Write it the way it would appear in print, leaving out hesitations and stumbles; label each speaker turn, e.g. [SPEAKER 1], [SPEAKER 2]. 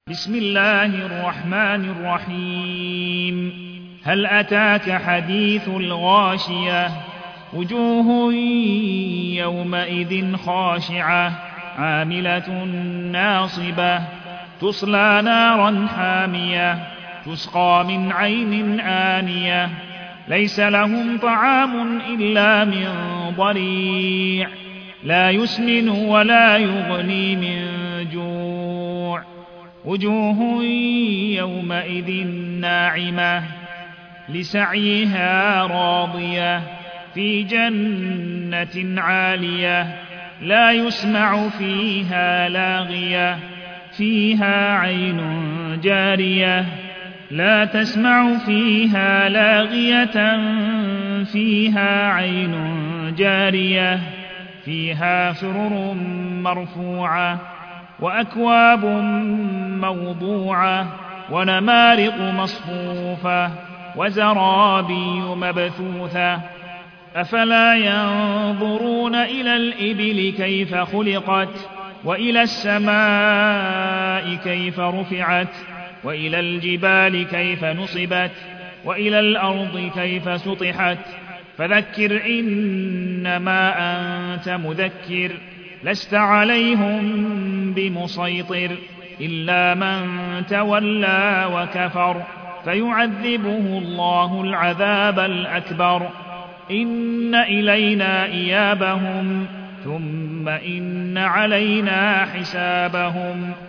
[SPEAKER 1] بسم الله الرحمن الرحيم. هل أتاك حديث الغاشية؟ وجوه يومئذ خاشعة عاملة ناصبة تصلى نارا حامية تسقى من عين آنية ليس لهم طعام إلا من ضريع لا يسمن ولا يغني من جوع. وجوه يومئذ ناعمة لسعيها راضية في جنة عالية لا يسمع فيها لاغية فيها عين جارية لا تسمع فيها لاغية فيها عين جارية فيها سرر مرفوعة وأكواب موضوعة ونمارق مصفوفة وزرابي مبثوثة. أفلا ينظرون إلى الإبل كيف خلقت وإلى السماء كيف رفعت وإلى الجبال كيف نصبت وإلى الأرض كيف سطحت. فذكر إنما أنت مذكر لست عليهم بمسيطر إلا من تولى وكفر فيعذبه الله العذاب الأكبر. إن إلينا إيابهم ثم إن علينا حسابهم.